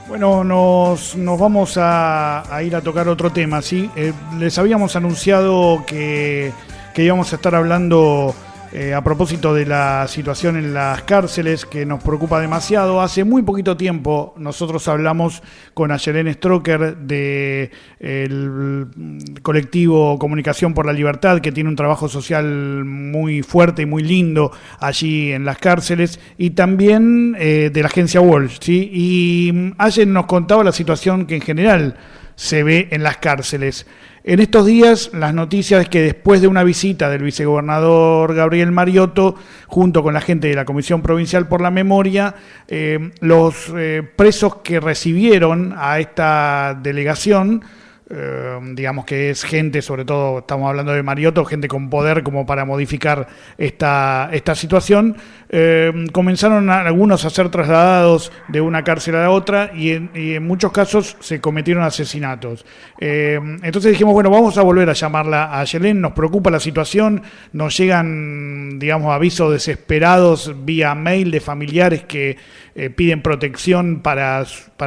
Bueno, nos vamos a ir a tocar otro tema, ¿sí? Les habíamos anunciado que íbamos a estar hablando a propósito de la situación en las cárceles, que nos preocupa demasiado. Hace muy poquito tiempo nosotros hablamos con Ayelén Stroker del colectivo Comunicación por la Libertad, que tiene un trabajo social muy fuerte y muy lindo allí en las cárceles, y también de la agencia Walsh, ¿sí? Y Ayelén nos contaba la situación que en general se ve en las cárceles. En estos días, las noticias es que después de una visita del vicegobernador Gabriel Mariotto, junto con la gente de la Comisión Provincial por la Memoria, los presos que recibieron a esta delegación, digamos que es gente, sobre todo estamos hablando de Mariotto, gente con poder como para modificar esta situación, comenzaron algunos a ser trasladados de una cárcel a la otra y en muchos casos se cometieron asesinatos. Entonces dijimos, bueno, vamos a volver a llamarla a Ayelén, nos preocupa la situación, nos llegan, digamos, avisos desesperados vía mail de familiares que piden protección para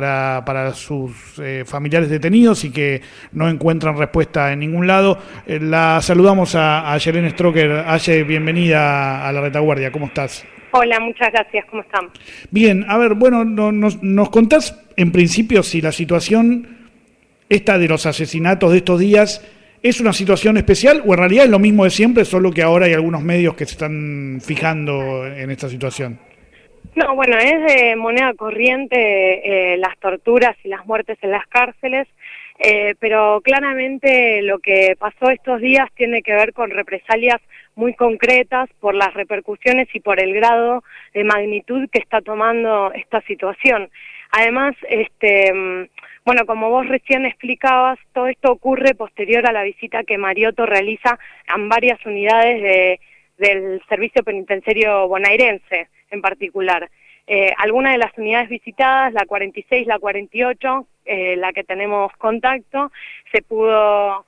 sus familiares detenidos y que no encuentran respuesta en ningún lado. La saludamos a Ayelén Stroker. Aye, bienvenida a La Retaguardia, ¿cómo estás? Hola, muchas gracias, ¿cómo están? Bien, a ver, bueno, nos contás en principio si la situación esta de los asesinatos de estos días es una situación especial o en realidad es lo mismo de siempre, solo que ahora hay algunos medios que se están fijando en esta situación. No, bueno, es de moneda corriente las torturas y las muertes en las cárceles, pero claramente lo que pasó estos días tiene que ver con represalias muy concretas por las repercusiones y por el grado de magnitud que está tomando esta situación. Además, bueno, como vos recién explicabas, todo esto ocurre posterior a la visita que Mariotto realiza en varias unidades del servicio penitenciario bonaerense en particular. Algunas de las unidades visitadas, la 46, la 48, la que tenemos contacto, se pudo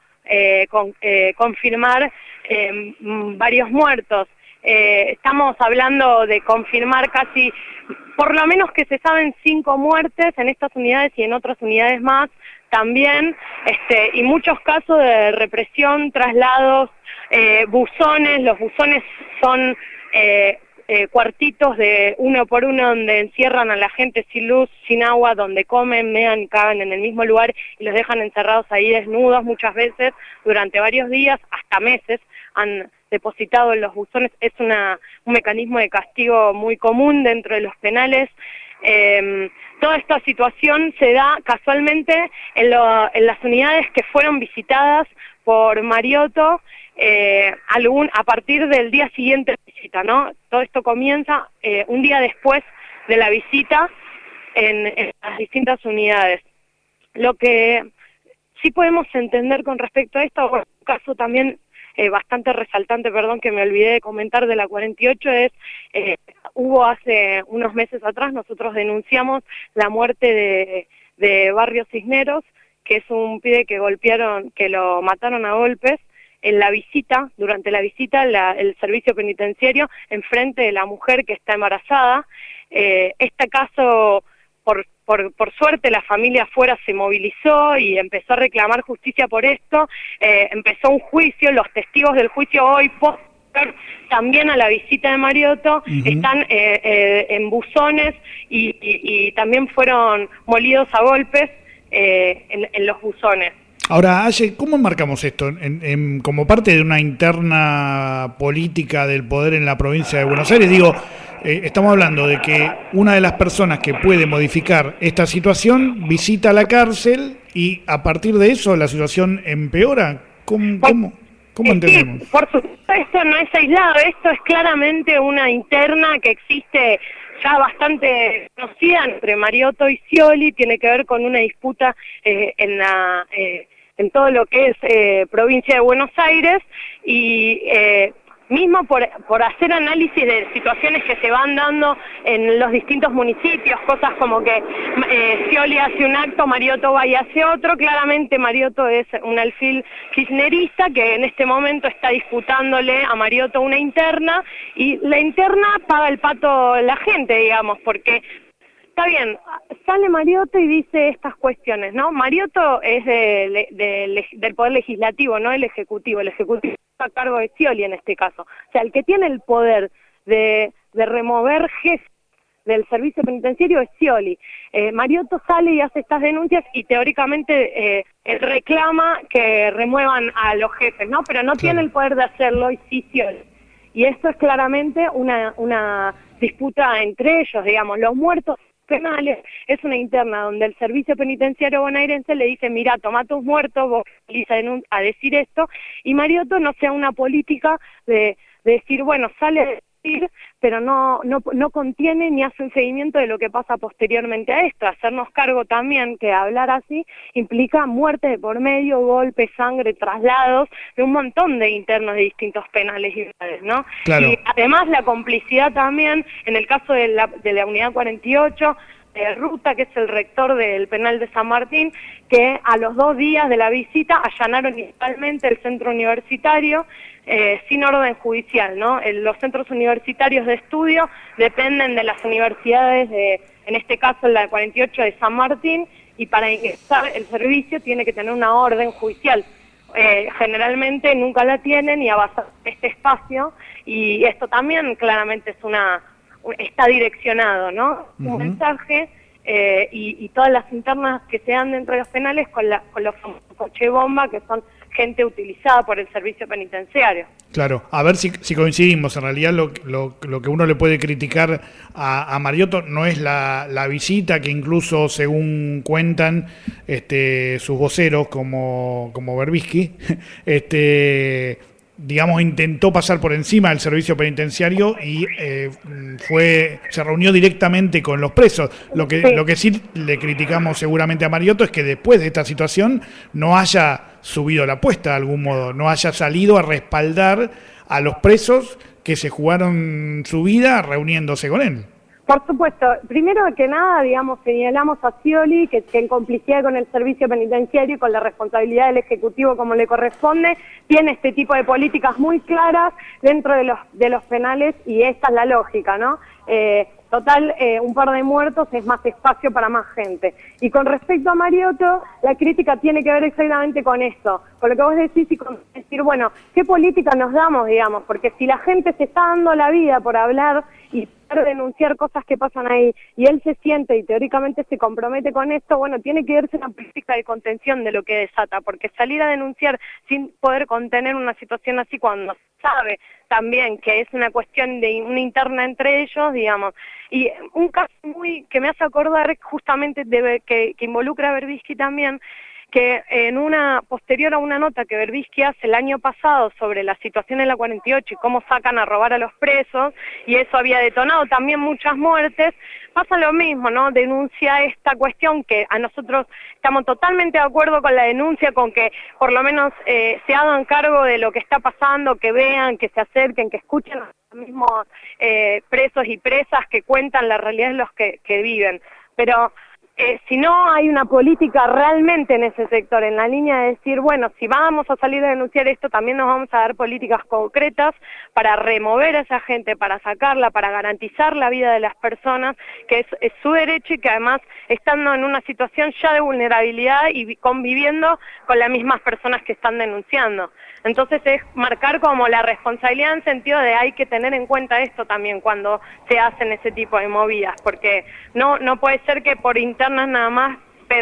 confirmar varios muertos. Estamos hablando de confirmar casi, por lo menos que se saben 5 muertes en estas unidades y en otras unidades más también, y muchos casos de represión, traslados, buzones. Los buzones son cuartitos de uno por uno donde encierran a la gente sin luz, sin agua, donde comen, mean y cagan en el mismo lugar y los dejan encerrados ahí desnudos muchas veces durante varios días, hasta meses, han depositado en los buzones. Es un mecanismo de castigo muy común dentro de los penales. Toda esta situación se da casualmente en las unidades que fueron visitadas por Mariotto a partir del día siguiente de la visita, ¿no? Todo esto comienza un día después de la visita en las distintas unidades. Lo que sí podemos entender con respecto a esto, bueno, un caso también bastante resaltante, perdón, que me olvidé de comentar, de la 48, es hubo hace unos meses atrás, nosotros denunciamos la muerte de Barrio Cisneros, que es un pibe que lo mataron a golpes en la visita, durante la visita, el servicio penitenciario, enfrente de la mujer que está embarazada. Este caso, por suerte, la familia afuera se movilizó y empezó a reclamar justicia por esto. Empezó un juicio, los testigos del juicio hoy, también a la visita de Mariotto, están en buzones y también fueron molidos a golpes en los buzones. Ahora, Aye, ¿cómo enmarcamos esto? Como parte de una interna política del poder en la provincia de Buenos Aires, digo, estamos hablando de que una de las personas que puede modificar esta situación visita la cárcel y a partir de eso la situación empeora. ¿Cómo entendemos? Sí, por supuesto, esto no es aislado, esto es claramente una interna que existe ya bastante conocida entre Mariotto y Scioli, tiene que ver con una disputa en todo lo que es provincia de Buenos Aires y mismo por hacer análisis de situaciones que se van dando en los distintos municipios, cosas como que Scioli hace un acto, Mariotto va y hace otro. Claramente Mariotto es un alfil kirchnerista que en este momento está disputándole a Mariotto una interna y la interna paga el pato la gente, digamos, porque está bien, sale Mariotto y dice estas cuestiones, ¿no? Mariotto es del Poder Legislativo, no el Ejecutivo. El Ejecutivo está a cargo de Scioli en este caso. O sea, el que tiene el poder de remover jefes del servicio penitenciario es Scioli. Mariotto sale y hace estas denuncias y teóricamente reclama que remuevan a los jefes, ¿no? Pero no tiene el poder de hacerlo y sí Scioli. Y esto es claramente una disputa entre ellos, digamos. Los muertos penales es una interna donde el servicio penitenciario bonaerense le dice, mira, toma tus muertos, vos salís a decir esto, y Mariotto no sea una política de decir, bueno, sale a decir, pero no contiene ni hace un seguimiento de lo que pasa posteriormente a esto. Hacernos cargo también que hablar así implica muertes de por medio, golpes, sangre, traslados de un montón de internos de distintos penales y unidades, ¿no? Claro. Y además la complicidad también, en el caso de la unidad 48, Ruta, que es el rector del penal de San Martín, que a los 2 días de la visita allanaron inicialmente el centro universitario sin orden judicial, ¿no? Los centros universitarios de estudio dependen de las universidades, en este caso la 48 de San Martín, y para ingresar el servicio tiene que tener una orden judicial. Generalmente nunca la tienen y avanzan este espacio, y esto también claramente está direccionado, ¿no? Un mensaje, y todas las internas que se dan dentro de los penales con los famosos coche bomba, que son gente utilizada por el servicio penitenciario. Claro, a ver si coincidimos. En realidad lo que uno le puede criticar a Mariotto no es la visita, que incluso según cuentan sus voceros como Berbisky, digamos, intentó pasar por encima del servicio penitenciario y se reunió directamente con los presos. Lo que sí le criticamos seguramente a Mariotto es que después de esta situación no haya subido la apuesta de algún modo, no haya salido a respaldar a los presos que se jugaron su vida reuniéndose con él. Por supuesto, primero que nada, digamos, señalamos a Scioli que en complicidad con el servicio penitenciario y con la responsabilidad del Ejecutivo como le corresponde, tiene este tipo de políticas muy claras dentro de los penales, y esta es la lógica, ¿no? Total, un par de muertos es más espacio para más gente. Y con respecto a Mariotto, la crítica tiene que ver exactamente con esto, con lo que vos decís, y con decir, bueno, ¿qué política nos damos, digamos? Porque si la gente se está dando la vida por hablar y por denunciar cosas que pasan ahí, y él se siente y teóricamente se compromete con esto, bueno, tiene que verse una política de contención de lo que desata, porque salir a denunciar sin poder contener una situación así cuando sabe también que es una cuestión de una interna entre ellos, digamos. Y un caso que me hace acordar justamente que involucra a Berbisky también, que posterior a una nota que Berbisky hace el año pasado sobre la situación en la 48 y cómo sacan a robar a los presos, y eso había detonado también muchas muertes, pasa lo mismo, ¿no? Denuncia esta cuestión que a nosotros estamos totalmente de acuerdo con la denuncia, con que por lo menos se hagan cargo de lo que está pasando, que vean, que se acerquen, que escuchen a los mismos presos y presas que cuentan la realidad de los que viven. Pero si no hay una política realmente en ese sector, en la línea de decir, bueno, si vamos a salir a denunciar esto, también nos vamos a dar políticas concretas para remover a esa gente, para sacarla, para garantizar la vida de las personas, que es su derecho, y que además estando en una situación ya de vulnerabilidad y conviviendo con las mismas personas que están denunciando. Entonces es marcar como la responsabilidad en sentido de hay que tener en cuenta esto también cuando se hacen ese tipo de movidas, porque no puede ser que por internas nada más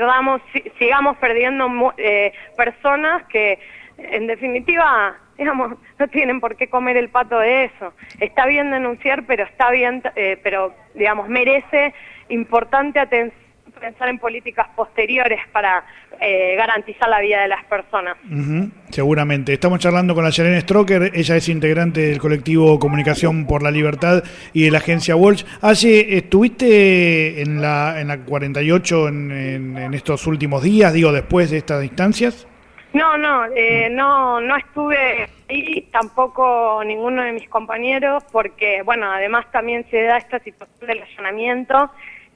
sigamos perdiendo personas que en definitiva, digamos, no tienen por qué comer el pato de eso. Está bien denunciar, pero pero digamos, merece importante atención pensar en políticas posteriores para garantizar la vida de las personas. Seguramente. Estamos charlando con la Yarena Stroker, ella es integrante del colectivo Comunicación por la Libertad y de la agencia Walsh. ¿Estuviste en la 48 en estos últimos días, digo, después de estas instancias? No estuve ahí, tampoco ninguno de mis compañeros, porque, bueno, además también se da esta situación del allanamiento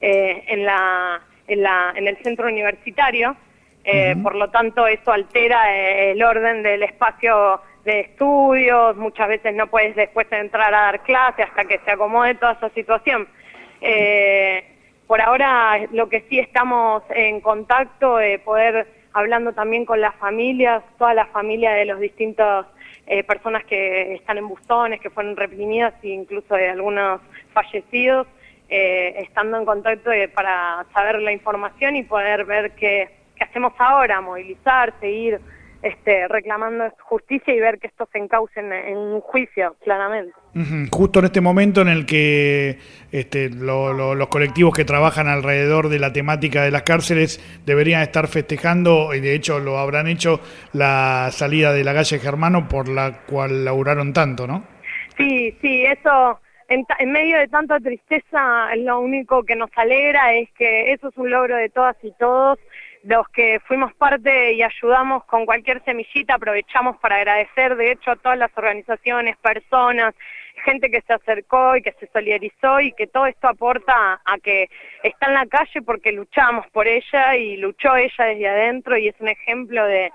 en el centro universitario, por lo tanto eso altera el orden del espacio de estudios, muchas veces no puedes después entrar a dar clase hasta que se acomode toda esa situación. por ahora lo que sí estamos en contacto, poder hablando también con las familias, toda la familia de los distintos personas que están en buzones, que fueron reprimidas e incluso de algunos fallecidos, estando en contacto para saber la información y poder ver qué hacemos ahora, movilizar, seguir reclamando justicia y ver que esto se encauce en un juicio, claramente. Justo en este momento en el que los colectivos que trabajan alrededor de la temática de las cárceles deberían estar festejando, y de hecho lo habrán hecho, la salida de la calle Germano, por la cual laburaron tanto, ¿no? Sí, eso, en medio de tanta tristeza, lo único que nos alegra es que eso es un logro de todas y todos. Los que fuimos parte y ayudamos con cualquier semillita, aprovechamos para agradecer, de hecho, a todas las organizaciones, personas, gente que se acercó y que se solidarizó, y que todo esto aporta a que está en la calle porque luchamos por ella y luchó ella desde adentro, y es un ejemplo de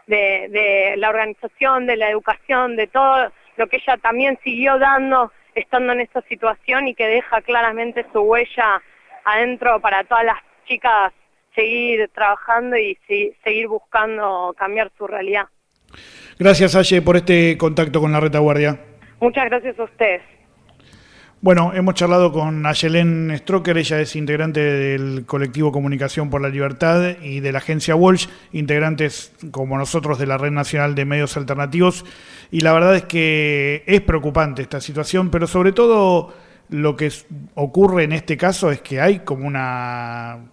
la organización, de la educación, de todo lo que ella también siguió dando estando en esa situación, y que deja claramente su huella adentro para todas las chicas seguir trabajando y seguir buscando cambiar su realidad. Gracias, Aye, por este contacto con la Retaguardia. Muchas gracias a ustedes. Bueno, hemos charlado con Ayelén Stroker, ella es integrante del colectivo Comunicación por la Libertad y de la agencia Walsh, integrantes como nosotros de la Red Nacional de Medios Alternativos, y la verdad es que es preocupante esta situación, pero sobre todo lo que ocurre en este caso es que hay como una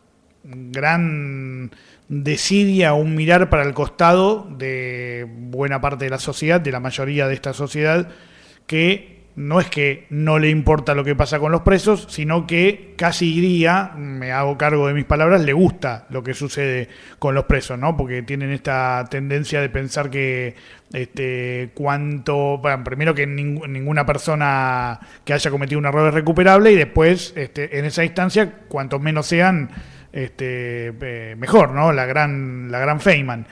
gran desidia, un mirar para el costado de buena parte de la sociedad, de la mayoría de esta sociedad, que no es que no le importa lo que pasa con los presos, sino que casi diría, me hago cargo de mis palabras, le gusta lo que sucede con los presos, ¿no? Porque tienen esta tendencia de pensar que primero que ninguna persona que haya cometido un error es recuperable, y después en esa instancia, cuantos menos sean, mejor, ¿no? La gran Feynman.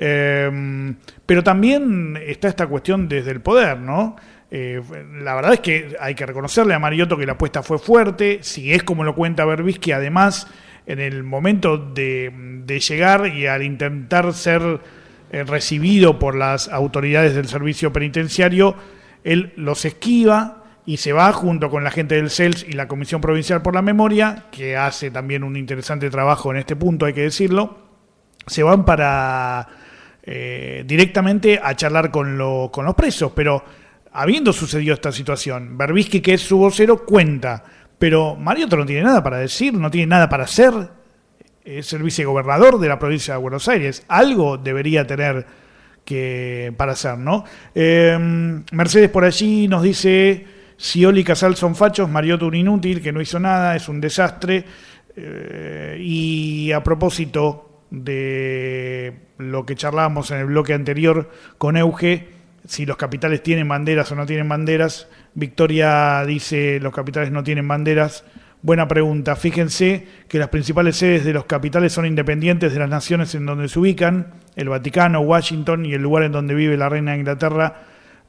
Pero también está esta cuestión desde el poder, ¿no? La verdad es que hay que reconocerle a Mariotto que la apuesta fue fuerte. Si es como lo cuenta Berbisky, además, en el momento de llegar y al intentar ser recibido por las autoridades del servicio penitenciario, él los esquiva y se va junto con la gente del CELS y la Comisión Provincial por la Memoria, que hace también un interesante trabajo en este punto, hay que decirlo. Se van para directamente a charlar con los presos, pero habiendo sucedido esta situación, Berbisky, que es su vocero, cuenta, pero Mariotto no tiene nada para decir, no tiene nada para hacer, es el vicegobernador de la provincia de Buenos Aires, algo debería tener para hacer, ¿no? Mercedes por allí nos dice: Scioli y Casal son fachos, Mariotto un inútil, que no hizo nada, es un desastre. Y a propósito de lo que charlábamos en el bloque anterior con Euge, si los capitales tienen banderas o no tienen banderas, Victoria dice: los capitales no tienen banderas. Buena pregunta. Fíjense que las principales sedes de los capitales son independientes de las naciones en donde se ubican. El Vaticano, Washington y el lugar en donde vive la reina de Inglaterra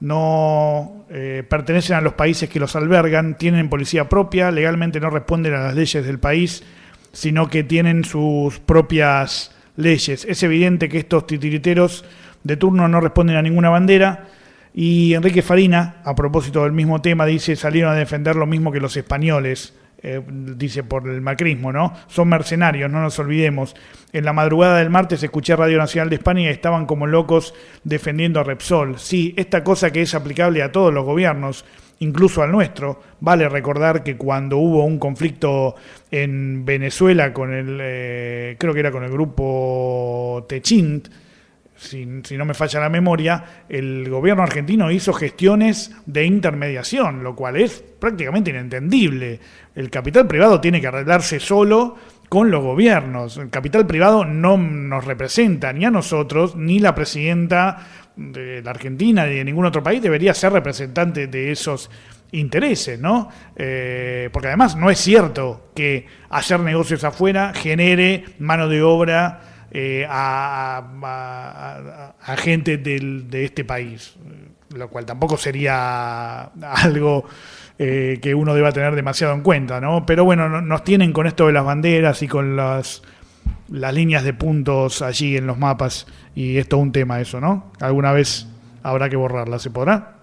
no pertenecen a los países que los albergan, tienen policía propia, legalmente no responden a las leyes del país, sino que tienen sus propias leyes. Es evidente que estos titiriteros de turno no responden a ninguna bandera. Y Enrique Farina, a propósito del mismo tema, dice: salieron a defender lo mismo que los españoles, dice, por el macrismo, ¿no? Son mercenarios, no nos olvidemos. En la madrugada del martes escuché Radio Nacional de España y estaban como locos defendiendo a Repsol. Sí, esta cosa que es aplicable a todos los gobiernos, incluso al nuestro. Vale recordar que cuando hubo un conflicto en Venezuela con creo que era con el grupo Techint, si no me falla la memoria, el gobierno argentino hizo gestiones de intermediación, lo cual es prácticamente inentendible. El capital privado tiene que arreglarse solo con los gobiernos. El capital privado no nos representa ni a nosotros, ni la presidenta de la Argentina ni de ningún otro país debería ser representante de esos intereses, ¿no? Porque además no es cierto que hacer negocios afuera genere mano de obra a gente de este país, lo cual tampoco sería algo que uno deba tener demasiado en cuenta, ¿no? Pero bueno, nos tienen con esto de las banderas y con las líneas de puntos allí en los mapas, y es todo un tema eso, ¿no? Alguna vez habrá que borrarla, ¿se podrá?